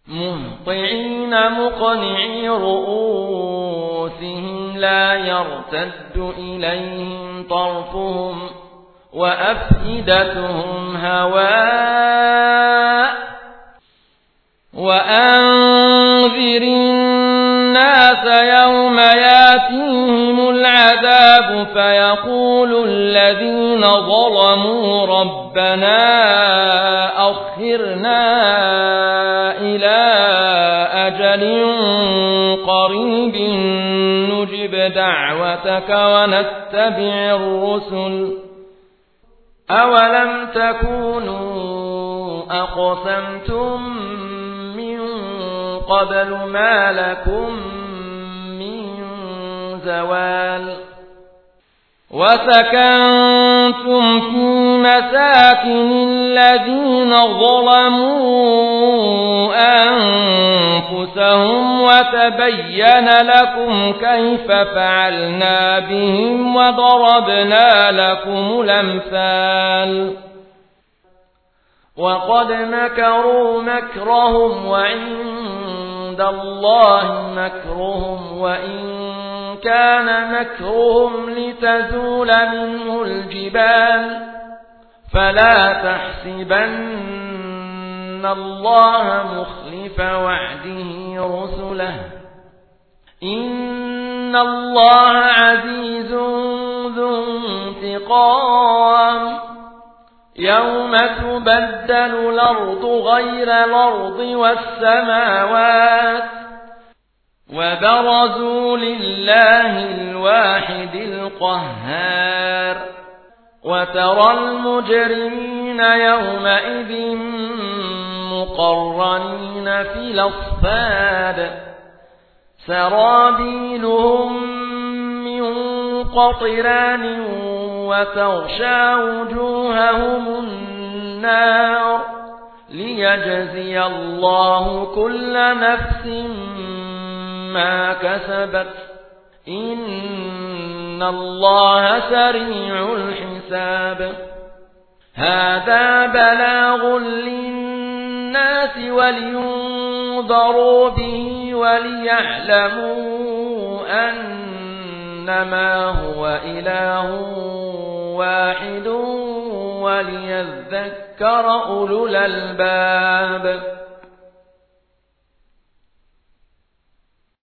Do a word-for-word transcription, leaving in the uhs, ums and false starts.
مهطعين مقنعي رؤوسهم لا يرتد إليهم طرفهم وأفئدتهم هواء وأنذر الناس يوم ياتيهم العذاب فيقول الذين ظلموا ربنا أخرنا إلى أجل قريب نجب دعوتك ونتبع الرسل أولم تكونوا أقسمتم من قبل ما لكم من زوال وسكنتم في مساكن الذين ظلموا أنفسهم وتبين لكم كيف فعلنا بهم وضربنا لكم الأمثال وقد مكروا مكرهم وعند الله مكرهم وإن كان مكرهم لتزول منه الجبال فلا تحسبن الله مخلف وعده رسله إن الله عزيز ذو انتقام يوم تبدل الأرض غير الأرض والسماوات وبرزوا لله الواحد القهار وترى المجرمين يومئذ مقرنين في الأصفاد سرابيلهم من قطران وتغشى وجوههم النار ليجزي الله كل نفس ما كسبت إن الله سريع الحساب هذا بلاغ للناس ولينذروا به وليعلموا أنما هو إله واحد وليذكر أولو الألباب